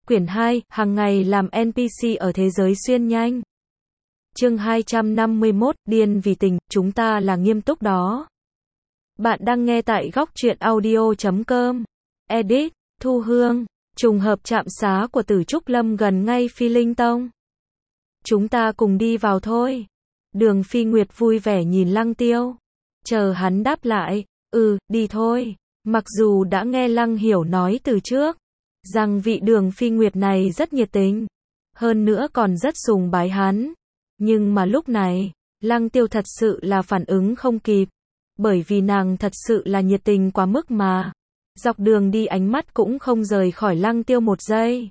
Quyển 2, hàng ngày làm NPC ở thế giới xuyên nhanh. Chương 251, điên vì tình, chúng ta là nghiêm túc đó. Bạn đang nghe tại góc truyện audio.com. Edit, Thu Hương. Trùng hợp trạm xá của Tử Trúc Lâm gần ngay Phi Linh Tông. Chúng ta cùng đi vào thôi. Đường Phi Nguyệt vui vẻ nhìn Lăng Tiêu. Chờ hắn đáp lại, đi thôi. Mặc dù đã nghe Lăng Hiểu nói từ trước, rằng vị Đường Phi Nguyệt này rất nhiệt tình, hơn nữa còn rất sùng bái hắn. Nhưng mà lúc này, Lăng Tiêu thật sự là phản ứng không kịp, bởi vì nàng thật sự là nhiệt tình quá mức mà. Dọc đường đi ánh mắt cũng không rời khỏi Lăng Tiêu một giây.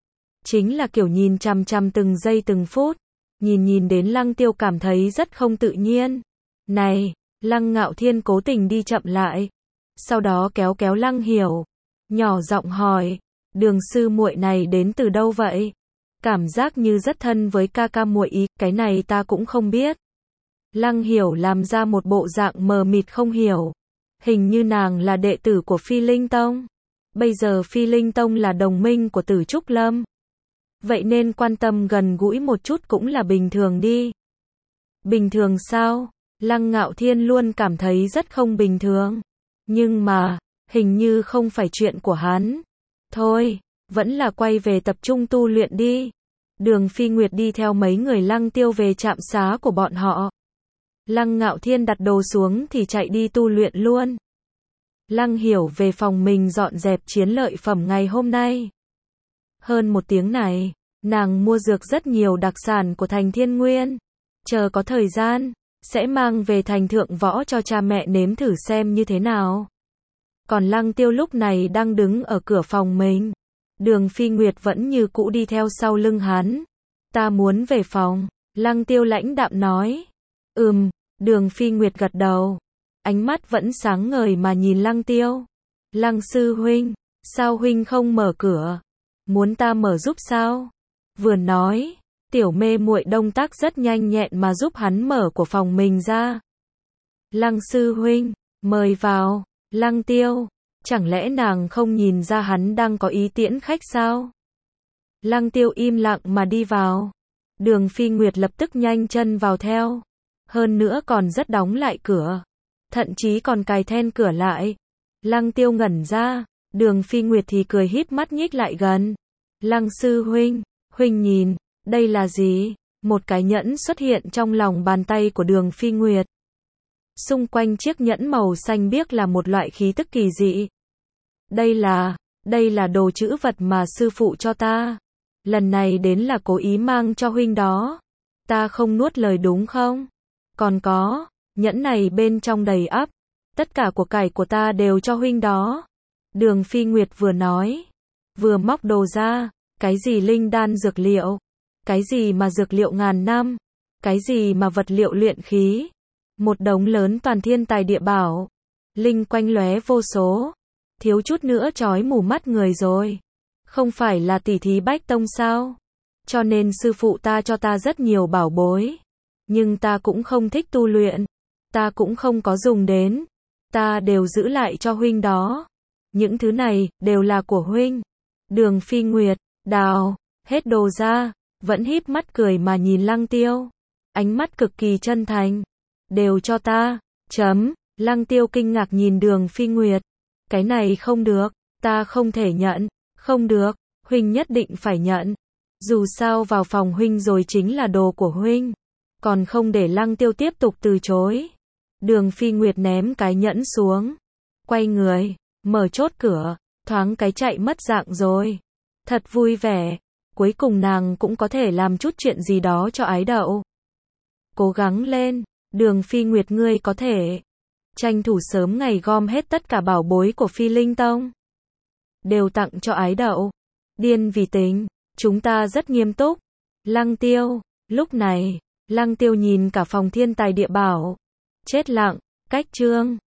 Chính là kiểu nhìn chằm chằm từng giây từng phút, nhìn đến Lăng Tiêu cảm thấy rất không tự nhiên. Này, Lăng Ngạo Thiên cố tình đi chậm lại, sau đó kéo kéo Lăng Hiểu, nhỏ giọng hỏi, Đường sư muội này đến từ đâu vậy? Cảm giác như rất thân với ca ca muội ý, cái này ta cũng không biết. Lăng Hiểu làm ra một bộ dạng mờ mịt không hiểu. Hình như nàng là đệ tử của Phi Linh Tông. Bây giờ Phi Linh Tông là đồng minh của Tử Trúc Lâm. Vậy nên quan tâm gần gũi một chút cũng là bình thường đi. Bình thường sao? Lăng Ngạo Thiên luôn cảm thấy rất không bình thường. Nhưng mà, hình như không phải chuyện của hắn. Thôi, vẫn là quay về tập trung tu luyện đi. Đường Phi Nguyệt đi theo mấy người Lăng Tiêu về trạm xá của bọn họ. Lăng Ngạo Thiên đặt đồ xuống thì chạy đi tu luyện luôn. Lăng Hiểu về phòng mình dọn dẹp chiến lợi phẩm ngày hôm nay. Hơn một tiếng này, nàng mua dược rất nhiều đặc sản của thành Thiên Nguyên. Chờ có thời gian, sẽ mang về thành Thượng Võ cho cha mẹ nếm thử xem như thế nào. Còn Lăng Tiêu lúc này đang đứng ở cửa phòng mình. Đường Phi Nguyệt vẫn như cũ đi theo sau lưng hắn. Ta muốn về phòng. Lăng Tiêu lãnh đạm nói. Đường Phi Nguyệt gật đầu. Ánh mắt vẫn sáng ngời mà nhìn Lăng Tiêu. Lăng sư huynh, sao huynh không mở cửa? Muốn ta mở giúp sao? Vừa nói, tiểu mê muội động tác rất nhanh nhẹn mà giúp hắn mở của phòng mình ra. Lăng sư huynh, mời vào. Lăng Tiêu, chẳng lẽ nàng không nhìn ra hắn đang có ý tiễn khách sao? Lăng Tiêu im lặng mà đi vào. Đường Phi Nguyệt lập tức nhanh chân vào theo. Hơn nữa còn rất đóng lại cửa. Thậm chí còn cài then cửa lại. Lăng Tiêu ngẩn ra. Đường Phi Nguyệt thì cười híp mắt nhích lại gần. Lăng sư huynh, huynh nhìn, đây là gì? Một cái nhẫn xuất hiện trong lòng bàn tay của Đường Phi Nguyệt. Xung quanh chiếc nhẫn màu xanh biếc là một loại khí tức kỳ dị. Đây là đồ trữ vật mà sư phụ cho ta. Lần này đến là cố ý mang cho huynh đó. Ta không nuốt lời đúng không? Còn có, nhẫn này bên trong đầy ắp. Tất cả của cải của ta đều cho huynh đó. Đường Phi Nguyệt vừa nói, vừa móc đồ ra. Cái gì linh đan dược liệu? Cái gì mà dược liệu ngàn năm? Cái gì mà vật liệu luyện khí? Một đống lớn toàn thiên tài địa bảo. Linh quanh lóe vô số. Thiếu chút nữa chói mù mắt người rồi. Không phải là tỷ thí Bách Tông sao? Cho nên sư phụ ta cho ta rất nhiều bảo bối. Nhưng ta cũng không thích tu luyện. Ta cũng không có dùng đến. Ta đều giữ lại cho huynh đó. Những thứ này, đều là của huynh. Đường Phi Nguyệt, đào, hết đồ ra. Vẫn híp mắt cười mà nhìn Lăng Tiêu. Ánh mắt cực kỳ chân thành. Đều cho ta. Lăng Tiêu kinh ngạc nhìn Đường Phi Nguyệt. Cái này không được. Ta không thể nhận. Không được. Huynh nhất định phải nhận. Dù sao vào phòng huynh rồi chính là đồ của huynh. Còn không để Lăng Tiêu tiếp tục từ chối. Đường Phi Nguyệt ném cái nhẫn xuống. Quay người. Mở chốt cửa. Thoáng cái chạy mất dạng rồi. Thật vui vẻ. Cuối cùng nàng cũng có thể làm chút chuyện gì đó cho ái đậu. Cố gắng lên. Đường Phi Nguyệt ngươi có thể. Tranh thủ sớm ngày gom hết tất cả bảo bối của Phi Linh Tông. Đều tặng cho ái đậu. Điên vì tình. Chúng ta rất nghiêm túc. Lăng Tiêu. Lúc này, Lăng Tiêu nhìn cả phòng thiên tài địa bảo. Chết lặng. Cách chương.